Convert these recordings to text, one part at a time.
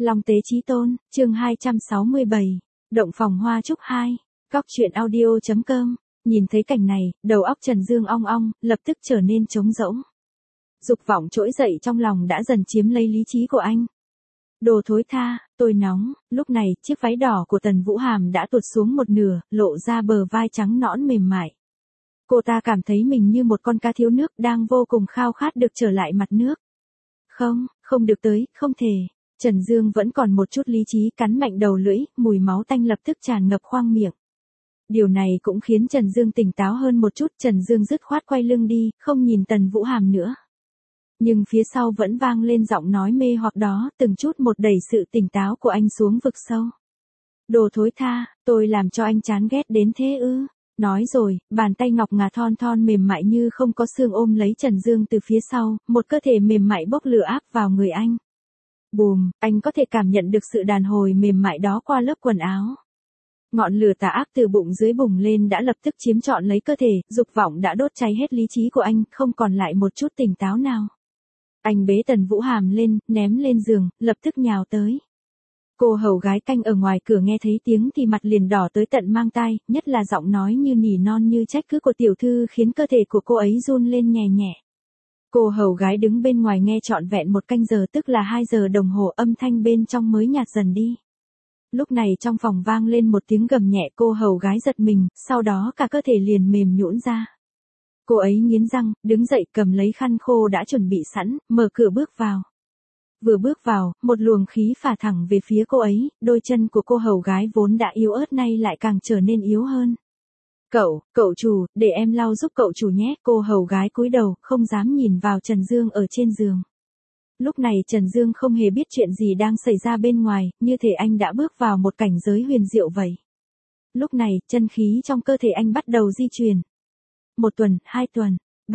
Long Tế Chí Tôn, chương 267, Động Phòng Hoa Trúc 2, Góc Chuyện Audio.com. Nhìn thấy cảnh này, đầu óc Trần Dương ong ong, lập tức trở nên trống rỗng. Dục vọng trỗi dậy trong lòng đã dần chiếm lấy lý trí của anh. Đồ thối tha, tôi nóng. Lúc này, chiếc váy đỏ của Tần Vũ Hàm đã tuột xuống một nửa, lộ ra bờ vai trắng nõn mềm mại. Cô ta cảm thấy mình như một con cá thiếu nước đang vô cùng khao khát được trở lại mặt nước. Không được tới, không thể. Trần Dương vẫn còn một chút lý trí, cắn mạnh đầu lưỡi, mùi máu tanh lập tức tràn ngập khoang miệng. Điều này cũng khiến Trần Dương tỉnh táo hơn một chút, Trần Dương dứt khoát quay lưng đi, không nhìn Tần Vũ Hàm nữa. Nhưng phía sau vẫn vang lên giọng nói mê hoặc đó, từng chút một đẩy sự tỉnh táo của anh xuống vực sâu. Đồ thối tha, tôi làm cho anh chán ghét đến thế ư? Nói rồi, bàn tay ngọc ngà thon thon mềm mại như không có xương ôm lấy Trần Dương từ phía sau, một cơ thể mềm mại bốc lửa áp vào người anh. Bùm, anh có thể cảm nhận được sự đàn hồi mềm mại đó qua lớp quần áo. Ngọn lửa tà ác từ bụng dưới bùng lên đã lập tức chiếm trọn lấy cơ thể, dục vọng đã đốt cháy hết lý trí của anh, không còn lại một chút tỉnh táo nào. Anh bế Tần Vũ Hàm lên, ném lên giường, lập tức nhào tới. Cô hầu gái canh ở ngoài cửa nghe thấy tiếng thì mặt liền đỏ tới tận mang tai, nhất là giọng nói như nỉ non như trách cứ của tiểu thư khiến cơ thể của cô ấy run lên nhẹ nhẹ. Cô hầu gái đứng bên ngoài nghe trọn vẹn 1 canh giờ, tức là 2 giờ đồng hồ, âm thanh bên trong mới nhạt dần đi. Lúc này trong phòng vang lên một tiếng gầm nhẹ, cô hầu gái giật mình, sau đó cả cơ thể liền mềm nhũn ra. Cô ấy nghiến răng, đứng dậy cầm lấy khăn khô đã chuẩn bị sẵn, mở cửa bước vào. Vừa bước vào, một luồng khí phả thẳng về phía cô ấy, đôi chân của cô hầu gái vốn đã yếu ớt nay lại càng trở nên yếu hơn. Cậu chủ, để em lau giúp cậu chủ nhé. Cô hầu gái cúi đầu, không dám nhìn vào Trần Dương ở trên giường. Lúc này Trần Dương không hề biết chuyện gì đang xảy ra bên ngoài, như thể anh đã bước vào một cảnh giới huyền diệu vậy. Lúc này, chân khí trong cơ thể anh bắt đầu di chuyển. 1 tuần, 2 tuần,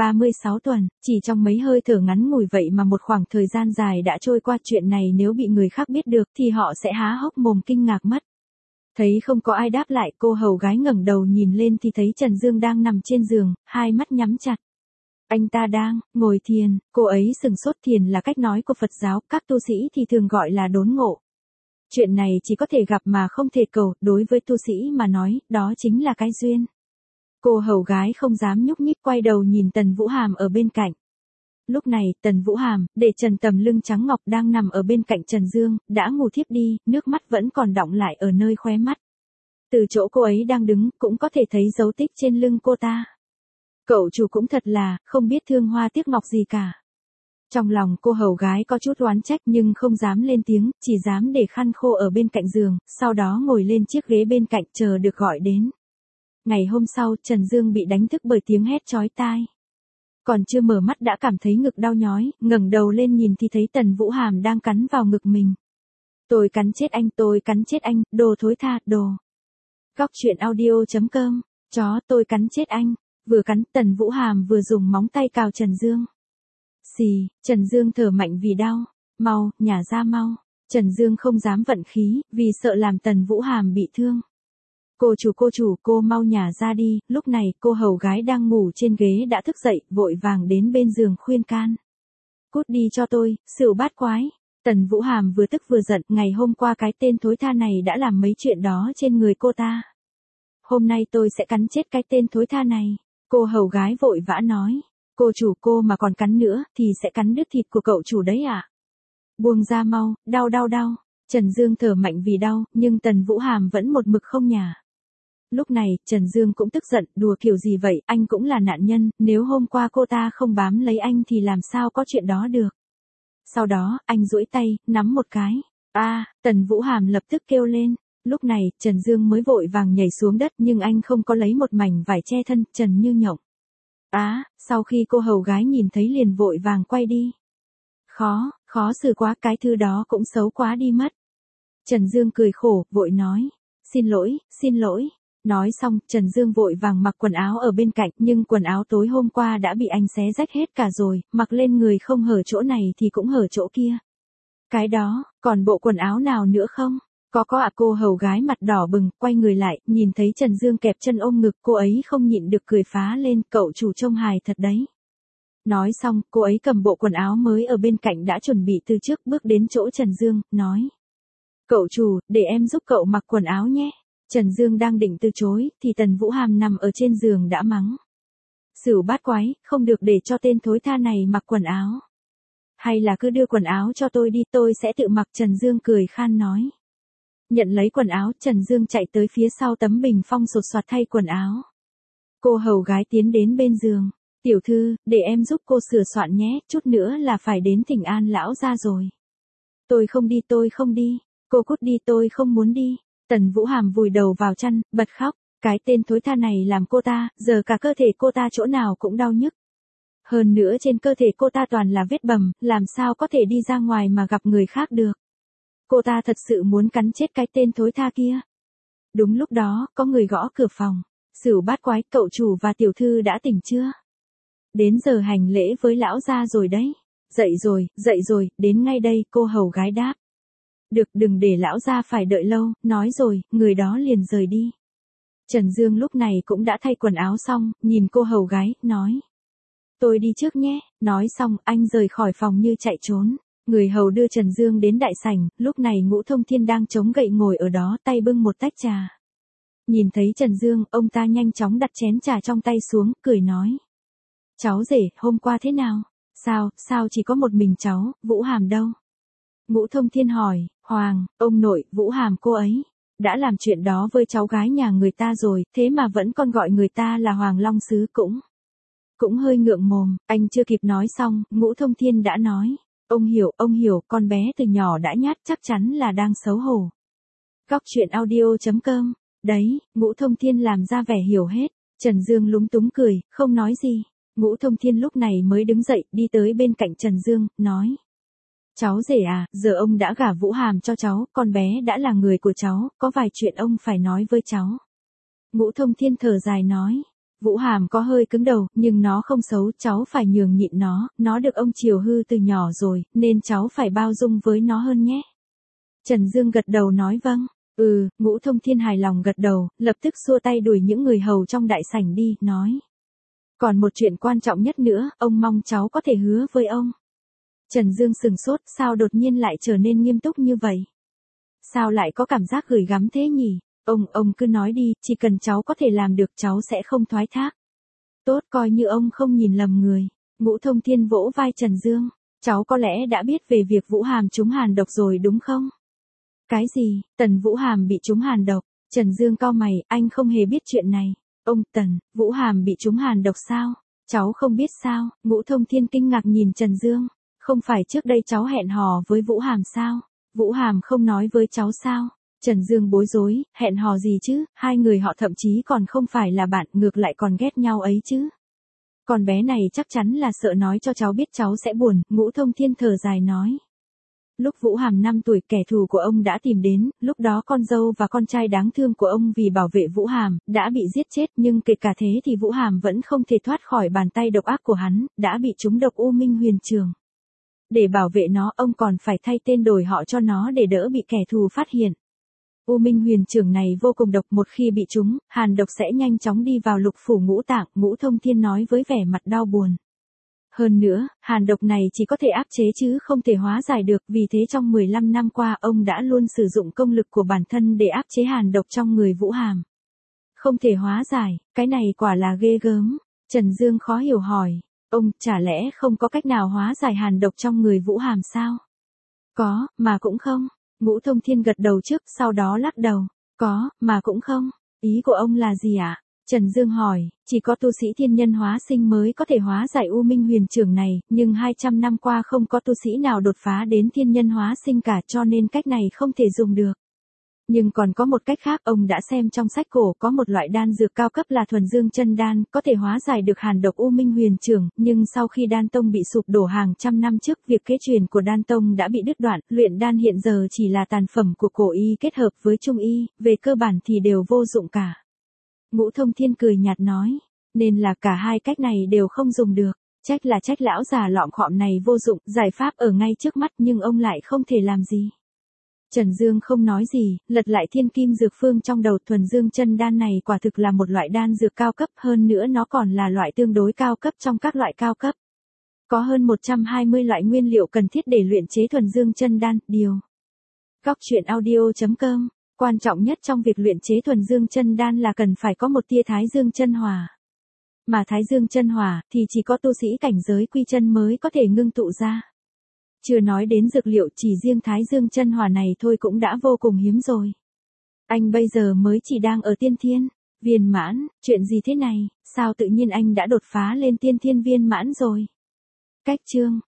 36 tuần, chỉ trong mấy hơi thở ngắn ngủi vậy mà một khoảng thời gian dài đã trôi qua. Chuyện này nếu bị người khác biết được thì họ sẽ há hốc mồm kinh ngạc mất. Thấy không có ai đáp lại, cô hầu gái ngẩng đầu nhìn lên thì thấy Trần Dương đang nằm trên giường, hai mắt nhắm chặt. Anh ta đang ngồi thiền. Cô ấy sừng sốt. Thiền là cách nói của Phật giáo, các tu sĩ thì thường gọi là đốn ngộ. Chuyện này chỉ có thể gặp mà không thể cầu, đối với tu sĩ mà nói, đó chính là cái duyên. Cô hầu gái không dám nhúc nhích, quay đầu nhìn Tần Vũ Hàm ở bên cạnh. Lúc này, Tần Vũ Hàm, để trần tầm lưng trắng ngọc đang nằm ở bên cạnh Trần Dương, đã ngủ thiếp đi, nước mắt vẫn còn đọng lại ở nơi khóe mắt. Từ chỗ cô ấy đang đứng, cũng có thể thấy dấu tích trên lưng cô ta. Cậu chủ cũng thật là, không biết thương hoa tiếc ngọc gì cả. Trong lòng cô hầu gái có chút oán trách nhưng không dám lên tiếng, chỉ dám để khăn khô ở bên cạnh giường, sau đó ngồi lên chiếc ghế bên cạnh chờ được gọi đến. Ngày hôm sau, Trần Dương bị đánh thức bởi tiếng hét chói tai. Còn chưa mở mắt đã cảm thấy ngực đau nhói, ngẩng đầu lên nhìn thì thấy Tần Vũ Hàm đang cắn vào ngực mình. Tôi cắn chết anh, đồ thối tha, đồ. Góc Chuyện Audio.com, chó, tôi cắn chết anh. Vừa cắn, Tần Vũ Hàm vừa dùng móng tay cào Trần Dương. Xì, Trần Dương thở mạnh vì đau. Mau, nhả ra mau. Trần Dương không dám vận khí, vì sợ làm Tần Vũ Hàm bị thương. Cô chủ, cô mau nhả ra đi. Lúc này, cô hầu gái đang ngủ trên ghế đã thức dậy, vội vàng đến bên giường khuyên can. Cút đi cho tôi, xỉu bát quái. Tần Vũ Hàm vừa tức vừa giận, ngày hôm qua cái tên thối tha này đã làm mấy chuyện đó trên người cô ta. Hôm nay tôi sẽ cắn chết cái tên thối tha này. Cô hầu gái vội vã nói. Cô chủ, cô mà còn cắn nữa, thì sẽ cắn đứt thịt của cậu chủ đấy ạ. Buông ra mau, đau. Trần Dương thở mạnh vì đau, nhưng Tần Vũ Hàm vẫn một mực không nhả. Lúc này, Trần Dương cũng tức giận, đùa kiểu gì vậy, anh cũng là nạn nhân, nếu hôm qua cô ta không bám lấy anh thì làm sao có chuyện đó được. Sau đó, anh duỗi tay, nắm một cái. Tần Vũ Hàm lập tức kêu lên. Lúc này, Trần Dương mới vội vàng nhảy xuống đất nhưng anh không có lấy một mảnh vải che thân, trần như nhộng. Sau khi cô hầu gái nhìn thấy liền vội vàng quay đi. Khó xử quá, cái thư đó cũng xấu quá đi mất. Trần Dương cười khổ, vội nói. Xin lỗi. Nói xong, Trần Dương vội vàng mặc quần áo ở bên cạnh, nhưng quần áo tối hôm qua đã bị anh xé rách hết cả rồi, mặc lên người không hở chỗ này thì cũng hở chỗ kia. Cái đó, còn bộ quần áo nào nữa không? Có ạ. Cô hầu gái mặt đỏ bừng, quay người lại, nhìn thấy Trần Dương kẹp chân ôm ngực, cô ấy không nhịn được cười phá lên, cậu chủ trông hài thật đấy. Nói xong, cô ấy cầm bộ quần áo mới ở bên cạnh đã chuẩn bị từ trước, bước đến chỗ Trần Dương, nói. Cậu chủ, để em giúp cậu mặc quần áo nhé. Trần Dương đang định từ chối, thì Tần Vũ Hàm nằm ở trên giường đã mắng. Sửu bát quái, không được để cho tên thối tha này mặc quần áo. Hay là cứ đưa quần áo cho tôi đi, tôi sẽ tự mặc. Trần Dương cười khan nói. Nhận lấy quần áo, Trần Dương chạy tới phía sau tấm bình phong sột soạt thay quần áo. Cô hầu gái tiến đến bên giường. Tiểu thư, để em giúp cô sửa soạn nhé, chút nữa là phải đến Thỉnh An lão gia rồi. Tôi không đi. Cô cút đi, tôi không muốn đi. Tần Vũ Hàm vùi đầu vào chăn, bật khóc. Cái tên thối tha này làm cô ta, giờ cả cơ thể cô ta chỗ nào cũng đau nhức. Hơn nữa trên cơ thể cô ta toàn là vết bầm, làm sao có thể đi ra ngoài mà gặp người khác được. Cô ta thật sự muốn cắn chết cái tên thối tha kia. Đúng lúc đó, có người gõ cửa phòng. Sửu bát quái, cậu chủ và tiểu thư đã tỉnh chưa? Đến giờ hành lễ với lão gia rồi đấy. Dậy rồi, đến ngay đây, cô hầu gái đáp. Được, đừng để lão gia phải đợi lâu, nói rồi, người đó liền rời đi. Trần Dương lúc này cũng đã thay quần áo xong, nhìn cô hầu gái, nói. Tôi đi trước nhé, nói xong, anh rời khỏi phòng như chạy trốn. Người hầu đưa Trần Dương đến đại sảnh, lúc này Ngũ Thông Thiên đang chống gậy ngồi ở đó, tay bưng một tách trà. Nhìn thấy Trần Dương, ông ta nhanh chóng đặt chén trà trong tay xuống, cười nói. Cháu rể, hôm qua thế nào? Sao chỉ có một mình cháu, Vũ Hàm đâu? Ngũ Thông Thiên hỏi, Hoàng, ông nội, Vũ Hàm cô ấy, đã làm chuyện đó với cháu gái nhà người ta rồi, thế mà vẫn còn gọi người ta là Hoàng Long Sứ cũng hơi ngượng mồm. Anh chưa kịp nói xong, Ngũ Thông Thiên đã nói, ông hiểu, con bé từ nhỏ đã nhát, chắc chắn là đang xấu hổ. Góc truyện audio.com, đấy, Ngũ Thông Thiên làm ra vẻ hiểu hết. Trần Dương lúng túng cười, không nói gì. Ngũ Thông Thiên lúc này mới đứng dậy, đi tới bên cạnh Trần Dương, nói. Cháu rể à, giờ ông đã gả Vũ Hàm cho cháu, con bé đã là người của cháu, có vài chuyện ông phải nói với cháu. Ngũ Thông Thiên thở dài nói. Vũ Hàm có hơi cứng đầu, nhưng nó không xấu, cháu phải nhường nhịn nó được ông chiều hư từ nhỏ rồi, nên cháu phải bao dung với nó hơn nhé. Trần Dương gật đầu nói vâng. Ngũ Thông Thiên hài lòng gật đầu, lập tức xua tay đuổi những người hầu trong đại sảnh đi, nói. Còn một chuyện quan trọng nhất nữa, ông mong cháu có thể hứa với ông. Trần Dương sừng sốt, sao đột nhiên lại trở nên nghiêm túc như vậy? Sao lại có cảm giác gửi gắm thế nhỉ? Ông cứ nói đi, chỉ cần cháu có thể làm được cháu sẽ không thoái thác. Tốt, coi như ông không nhìn lầm người. Ngũ Thông Thiên vỗ vai Trần Dương. Cháu có lẽ đã biết về việc Vũ Hàm trúng hàn độc rồi đúng không? Cái gì? Tần Vũ Hàm bị trúng hàn độc? Trần Dương cau mày, anh không hề biết chuyện này. Tần, Vũ Hàm bị trúng hàn độc sao? Cháu không biết sao? Ngũ Thông Thiên kinh ngạc nhìn Trần Dương. Không phải trước đây cháu hẹn hò với Vũ Hàm sao? Vũ Hàm không nói với cháu sao? Trần Dương bối rối, hẹn hò gì chứ, hai người họ thậm chí còn không phải là bạn, ngược lại còn ghét nhau ấy chứ. Con bé này chắc chắn là sợ nói cho cháu biết cháu sẽ buồn, Ngũ Thông Thiên thở dài nói. Lúc Vũ Hàm 5 tuổi, kẻ thù của ông đã tìm đến, lúc đó con dâu và con trai đáng thương của ông vì bảo vệ Vũ Hàm, đã bị giết chết, nhưng kể cả thế thì Vũ Hàm vẫn không thể thoát khỏi bàn tay độc ác của hắn, đã bị trúng độc U Minh Huyền Trường. Để bảo vệ nó, ông còn phải thay tên đổi họ cho nó để đỡ bị kẻ thù phát hiện. U Minh Huyền Trường này vô cùng độc, một khi bị trúng, hàn độc sẽ nhanh chóng đi vào lục phủ ngũ tạng, Ngũ Thông Thiên nói với vẻ mặt đau buồn. Hơn nữa, hàn độc này chỉ có thể áp chế chứ không thể hóa giải được, vì thế trong 15 năm qua ông đã luôn sử dụng công lực của bản thân để áp chế hàn độc trong người Vũ Hàm. Không thể hóa giải, cái này quả là ghê gớm. Trần Dương khó hiểu hỏi, chả lẽ không có cách nào hóa giải hàn độc trong người Vũ Hàm sao? Có, mà cũng không. Ngũ Thông Thiên gật đầu trước, sau đó lắc đầu. Có, mà cũng không. Ý của ông là gì ạ? Trần Dương hỏi, chỉ có tu sĩ thiên nhân hóa sinh mới có thể hóa giải U Minh Huyền Trường này, nhưng 200 năm qua không có tu sĩ nào đột phá đến thiên nhân hóa sinh cả, cho nên cách này không thể dùng được. Nhưng còn có một cách khác, ông đã xem trong sách cổ, có một loại đan dược cao cấp là Thuần Dương Chân Đan, có thể hóa giải được hàn độc U Minh Huyền Trường, nhưng sau khi Đan Tông bị sụp đổ hàng trăm năm trước, việc kế truyền của Đan Tông đã bị đứt đoạn, luyện đan hiện giờ chỉ là tàn phẩm của cổ y kết hợp với trung y, về cơ bản thì đều vô dụng cả. Ngũ Thông Thiên cười nhạt nói, nên là cả hai cách này đều không dùng được, trách lão già lọm khọm này vô dụng, giải pháp ở ngay trước mắt nhưng ông lại không thể làm gì. Trần Dương không nói gì, lật lại thiên kim dược phương trong đầu. Thuần Dương Chân Đan này quả thực là một loại đan dược cao cấp, hơn nữa nó còn là loại tương đối cao cấp trong các loại cao cấp. Có hơn 120 loại nguyên liệu cần thiết để luyện chế Thuần Dương Chân Đan, Cóc truyện audio.com. Quan trọng nhất trong việc luyện chế thuần dương chân đan là cần phải có một tia thái dương chân hỏa. Mà thái dương chân hỏa thì chỉ có tu sĩ cảnh giới quy chân mới có thể ngưng tụ ra. Chưa nói đến dược liệu, chỉ riêng thái dương chân hỏa này thôi cũng đã vô cùng hiếm rồi. Anh bây giờ mới chỉ đang ở tiên thiên viên mãn, chuyện gì thế này, sao tự nhiên anh đã đột phá lên tiên thiên viên mãn rồi? Cách chương